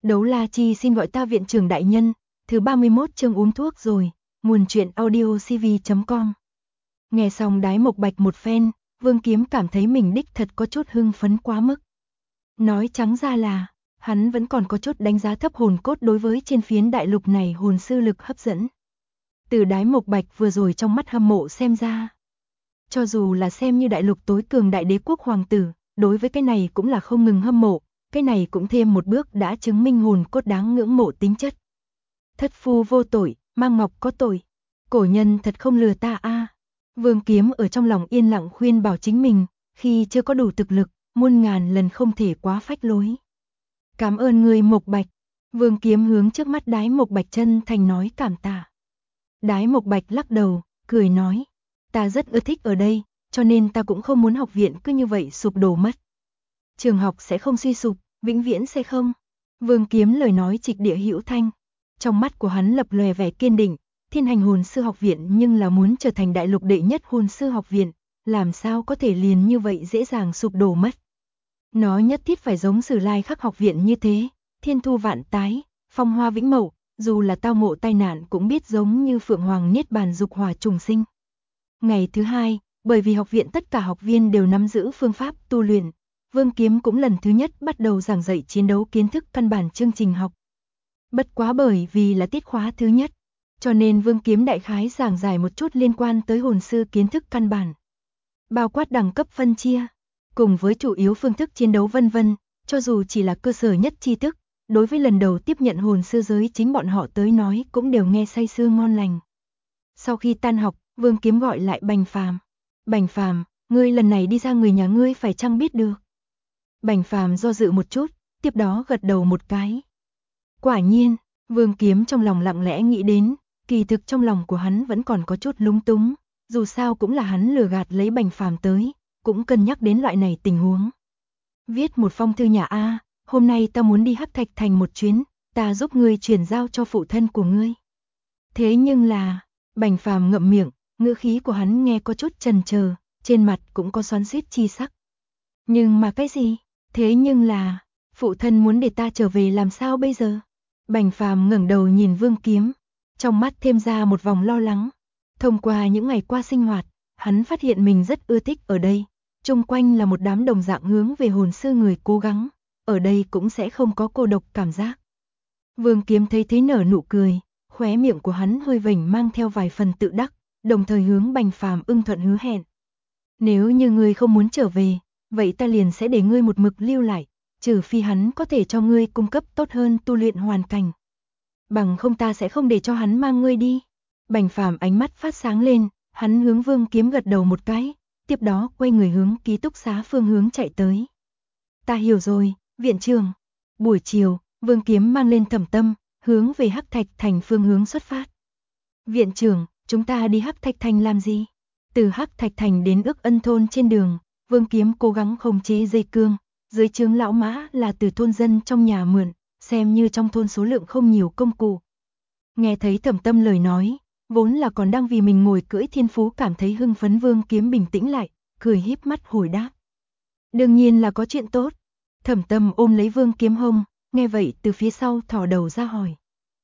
Đấu La Chi xin gọi ta viện trưởng đại nhân, thứ 31 chương uống thuốc rồi, nguồn truyện audiocv.com. Nghe xong Đái Mộc Bạch một phen, Vương Kiếm cảm thấy mình đích thật có chút hưng phấn quá mức. Nói trắng ra là, hắn vẫn còn có chút đánh giá thấp hồn cốt đối với trên phiến đại lục này hồn sư lực hấp dẫn. Từ Đái Mộc Bạch vừa rồi trong mắt hâm mộ xem ra, cho dù là xem như đại lục tối cường đại đế quốc hoàng tử, đối với cái này cũng là không ngừng hâm mộ, cái này cũng thêm một bước đã chứng minh hồn cốt đáng ngưỡng mộ tính chất. Thất phu vô tội, mang ngọc có tội, cổ nhân thật không lừa ta a. Vương Kiếm ở trong lòng yên lặng khuyên bảo chính mình, khi chưa có đủ thực lực, muôn ngàn lần không thể quá phách lối. Cảm ơn người Mộc Bạch. Vương Kiếm hướng trước mắt Đái Mộc Bạch chân thành nói cảm tạ. Đái Mộc Bạch lắc đầu, cười nói, ta rất ưa thích ở đây, cho nên ta cũng không muốn học viện cứ như vậy sụp đổ mất. Trường học sẽ không suy sụp, vĩnh viễn sẽ không. Vương Kiếm lời nói trịch địa hữu thanh. Trong mắt của hắn lập lòe vẻ kiên định, Thiên Hành Hồn Sư Học Viện nhưng là muốn trở thành đại lục đệ nhất hồn sư học viện, làm sao có thể liền như vậy dễ dàng sụp đổ mất. Nó nhất thiết phải giống Sử Lai Khắc Học Viện như thế, thiên thu vạn tái, phong hoa vĩnh mậu, dù là tao ngộ tai nạn cũng biết giống như Phượng Hoàng Niết Bàn dục hỏa trùng sinh. Ngày thứ hai, bởi vì học viện tất cả học viên đều nắm giữ phương pháp tu luyện, Vương Kiếm cũng lần thứ nhất bắt đầu giảng dạy chiến đấu kiến thức căn bản chương trình học. Bất quá bởi vì là tiết khóa thứ nhất, cho nên Vương Kiếm đại khái giảng giải một chút liên quan tới hồn sư kiến thức căn bản, bao quát đẳng cấp phân chia, cùng với chủ yếu phương thức chiến đấu vân vân, cho dù chỉ là cơ sở nhất tri thức, đối với lần đầu tiếp nhận hồn sư giới chính bọn họ tới nói cũng đều nghe say sưa ngon lành. Sau khi tan học, Vương Kiếm gọi lại Bành Phàm. Bành Phàm, ngươi lần này đi ra người nhà ngươi phải chăng biết được? Bành Phàm do dự một chút, tiếp đó gật đầu một cái. Quả nhiên, Vương Kiếm trong lòng lặng lẽ nghĩ đến, kỳ thực trong lòng của hắn vẫn còn có chút lúng túng, dù sao cũng là hắn lừa gạt lấy Bành Phàm tới, cũng cân nhắc đến loại này tình huống. Viết một phong thư nhà A, hôm nay ta muốn đi Hắc Thạch Thành một chuyến, ta giúp ngươi chuyển giao cho phụ thân của ngươi. Thế nhưng là, Bành Phàm ngậm miệng, ngữ khí của hắn nghe có chút chần chờ, trên mặt cũng có xoắn xuýt chi sắc. Nhưng mà cái gì? Thế nhưng là, phụ thân muốn để ta trở về làm sao bây giờ? Bành Phàm ngẩng đầu nhìn Vương Kiếm, trong mắt thêm ra một vòng lo lắng. Thông qua những ngày qua sinh hoạt, hắn phát hiện mình rất ưa thích ở đây. Chung quanh là một đám đồng dạng hướng về hồn sư người cố gắng, ở đây cũng sẽ không có cô độc cảm giác. Vương Kiếm thấy thế nở nụ cười, khóe miệng của hắn hơi vểnh mang theo vài phần tự đắc, đồng thời hướng Bành Phàm ưng thuận hứa hẹn. Nếu như ngươi không muốn trở về, vậy ta liền sẽ để ngươi một mực lưu lại, trừ phi hắn có thể cho ngươi cung cấp tốt hơn tu luyện hoàn cảnh. Bằng không ta sẽ không để cho hắn mang ngươi đi. Bành Phàm ánh mắt phát sáng lên, hắn hướng Vương Kiếm gật đầu một cái, tiếp đó quay người hướng ký túc xá phương hướng chạy tới. Ta hiểu rồi, viện trưởng. Buổi chiều, Vương Kiếm mang lên Thẩm Tâm, hướng về Hắc Thạch Thành phương hướng xuất phát. Viện trưởng, chúng ta đi Hắc Thạch Thành làm gì? Từ Hắc Thạch Thành đến Ước Ân thôn trên đường, Vương Kiếm cố gắng khống chế dây cương, dưới trướng lão mã là từ thôn dân trong nhà mượn, xem như trong thôn số lượng không nhiều công cụ. Nghe thấy Thẩm Tâm lời nói, vốn là còn đang vì mình ngồi cưỡi thiên phú cảm thấy hưng phấn Vương Kiếm bình tĩnh lại, cười híp mắt hồi đáp. Đương nhiên là có chuyện tốt. Thẩm Tâm ôm lấy Vương Kiếm hông, nghe vậy từ phía sau thò đầu ra hỏi.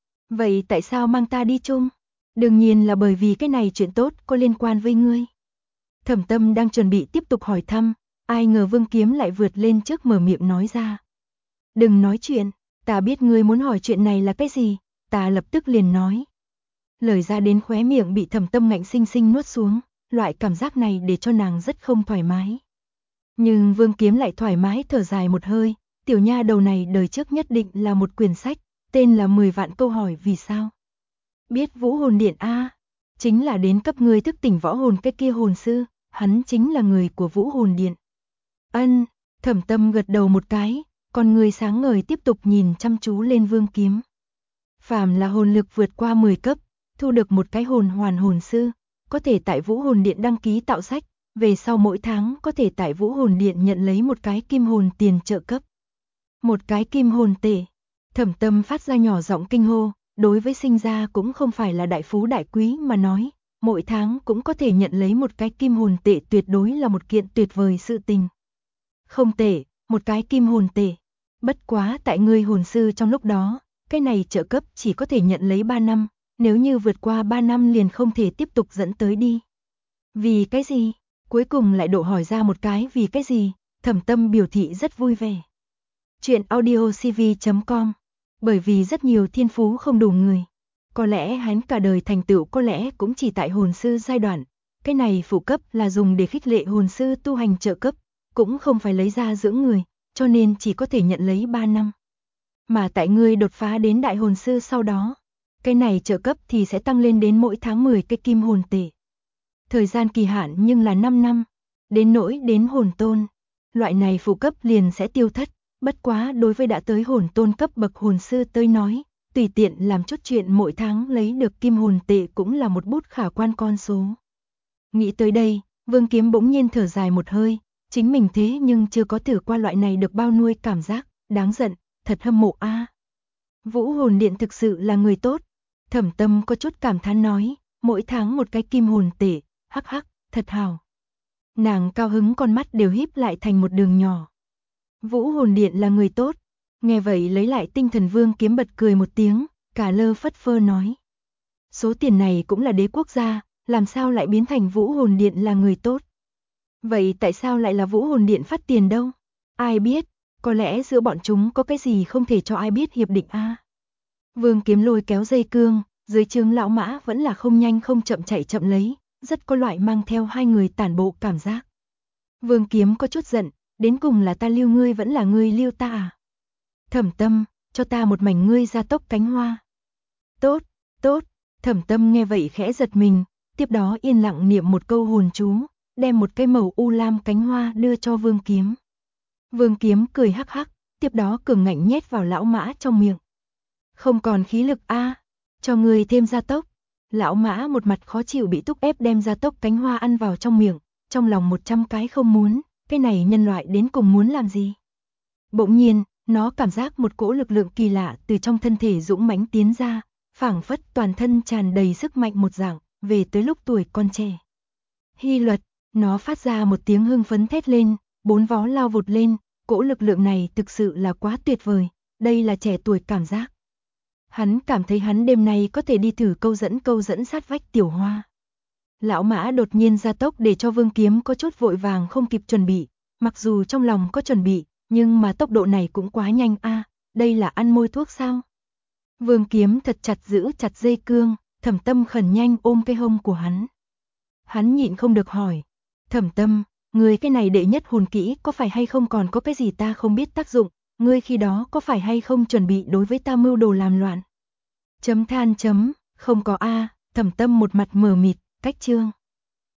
Vậy tại sao mang ta đi chung? Đương nhiên là bởi vì cái này chuyện tốt có liên quan với ngươi. Thẩm Tâm đang chuẩn bị tiếp tục hỏi thăm, ai ngờ Vương Kiếm lại vượt lên trước mở miệng nói ra. Đừng nói chuyện, ta biết ngươi muốn hỏi chuyện này là cái gì, ta lập tức liền nói. Lời ra đến khóe miệng bị Thẩm Tâm ngạnh sinh sinh nuốt xuống, loại cảm giác này để cho nàng rất không thoải mái. Nhưng Vương Kiếm lại thoải mái thở dài một hơi, tiểu nha đầu này đời trước nhất định là một quyển sách, tên là 10 vạn câu hỏi vì sao. Biết Vũ Hồn Điện a, chính là đến cấp ngươi thức tỉnh võ hồn cái kia hồn sư, hắn chính là người của Vũ Hồn Điện. Ân, Thẩm Tâm gật đầu một cái, còn người sáng ngời tiếp tục nhìn chăm chú lên Vương Kiếm. Phàm là hồn lực vượt qua 10 cấp, thu được một cái hồn hoàn hồn sư, có thể tại Vũ Hồn Điện đăng ký tạo sách, về sau mỗi tháng có thể tại Vũ Hồn Điện nhận lấy một cái kim hồn tiền trợ cấp. Một cái kim hồn tệ. Thẩm Tâm phát ra nhỏ giọng kinh hô, đối với sinh ra cũng không phải là đại phú đại quý mà nói, mỗi tháng cũng có thể nhận lấy một cái kim hồn tệ tuyệt đối là một kiện tuyệt vời sự tình. Không tệ, một cái kim hồn tệ. Bất quá tại ngươi hồn sư trong lúc đó, cái này trợ cấp chỉ có thể nhận lấy 3 năm, nếu như vượt qua 3 năm liền không thể tiếp tục dẫn tới đi. Vì cái gì? Cuối cùng lại độ hỏi ra một cái vì cái gì, Thẩm Tâm biểu thị rất vui vẻ. Chuyện audiocv.com. Bởi vì rất nhiều thiên phú không đủ người. Có lẽ hắn cả đời thành tựu có lẽ cũng chỉ tại hồn sư giai đoạn. Cái này phụ cấp là dùng để khích lệ hồn sư tu hành trợ cấp, cũng không phải lấy ra dưỡng người, cho nên chỉ có thể nhận lấy 3 năm. Mà tại ngươi đột phá đến đại hồn sư sau đó, cái này trợ cấp thì sẽ tăng lên đến mỗi tháng 10 cái kim hồn tệ. Thời gian kỳ hạn nhưng là 5 năm, đến nỗi đến hồn tôn. Loại này phụ cấp liền sẽ tiêu thất, bất quá đối với đã tới hồn tôn cấp bậc hồn sư tới nói, tùy tiện làm chút chuyện mỗi tháng lấy được kim hồn tệ cũng là một bút khả quan con số. Nghĩ tới đây, Vương Kiếm bỗng nhiên thở dài một hơi, chính mình thế nhưng chưa có thử qua loại này được bao nuôi cảm giác, đáng giận, thật hâm mộ a. Vũ hồn điện thực sự là người tốt. Thẩm Tâm có chút cảm thán nói, mỗi tháng một cái kim hồn tệ, hắc hắc, thật hào. Nàng cao hứng con mắt đều híp lại thành một đường nhỏ. Vũ hồn điện là người tốt. Nghe vậy lấy lại tinh thần Vương Kiếm bật cười một tiếng, cả lơ phất phơ nói. Số tiền này cũng là đế quốc gia, làm sao lại biến thành Vũ hồn điện là người tốt? Vậy tại sao lại là Vũ hồn điện phát tiền đâu? Ai biết, có lẽ giữa bọn chúng có cái gì không thể cho ai biết hiệp định a. Vương Kiếm lôi kéo dây cương, dưới trướng lão mã vẫn là không nhanh không chậm chạy chậm lấy, rất có loại mang theo hai người tản bộ cảm giác. Vương Kiếm có chút giận, đến cùng là ta lưu ngươi vẫn là ngươi lưu ta à? Thẩm Tâm, cho ta một mảnh ngươi gia tốc cánh hoa. Tốt, tốt, Thẩm Tâm nghe vậy khẽ giật mình, tiếp đó yên lặng niệm một câu hồn chú, đem một cây màu u lam cánh hoa đưa cho Vương Kiếm. Vương Kiếm cười hắc hắc, tiếp đó cường ngạnh nhét vào lão mã trong miệng. Không còn khí lực a, cho ngươi thêm gia tốc. Lão mã một mặt khó chịu bị thúc ép đem gia tốc cánh hoa ăn vào trong miệng, trong lòng 100 cái không muốn, cái này nhân loại đến cùng muốn làm gì? Bỗng nhiên, nó cảm giác một cỗ lực lượng kỳ lạ từ trong thân thể dũng mãnh tiến ra, phảng phất toàn thân tràn đầy sức mạnh một dạng, về tới lúc tuổi con trẻ. Hy Luật, nó phát ra một tiếng hưng phấn thét lên, bốn vó lao vụt lên, cỗ lực lượng này thực sự là quá tuyệt vời, đây là trẻ tuổi cảm giác. Hắn cảm thấy hắn đêm nay có thể đi thử câu dẫn sát vách tiểu hoa. Lão mã đột nhiên gia tốc để cho Vương Kiếm có chút vội vàng không kịp chuẩn bị, mặc dù trong lòng có chuẩn bị, nhưng mà tốc độ này cũng quá nhanh a, đây là ăn môi thuốc sao? Vương Kiếm thật chặt giữ chặt dây cương, Thẩm Tâm khẩn nhanh ôm cái hông của hắn. Hắn nhịn không được hỏi, Thẩm Tâm, ngươi cái này đệ nhất hồn kỹ có phải hay không còn có cái gì ta không biết tác dụng, ngươi khi đó có phải hay không chuẩn bị đối với ta mưu đồ làm loạn? Chấm than chấm, không có a, Thẩm Tâm một mặt mờ mịt, cách chương.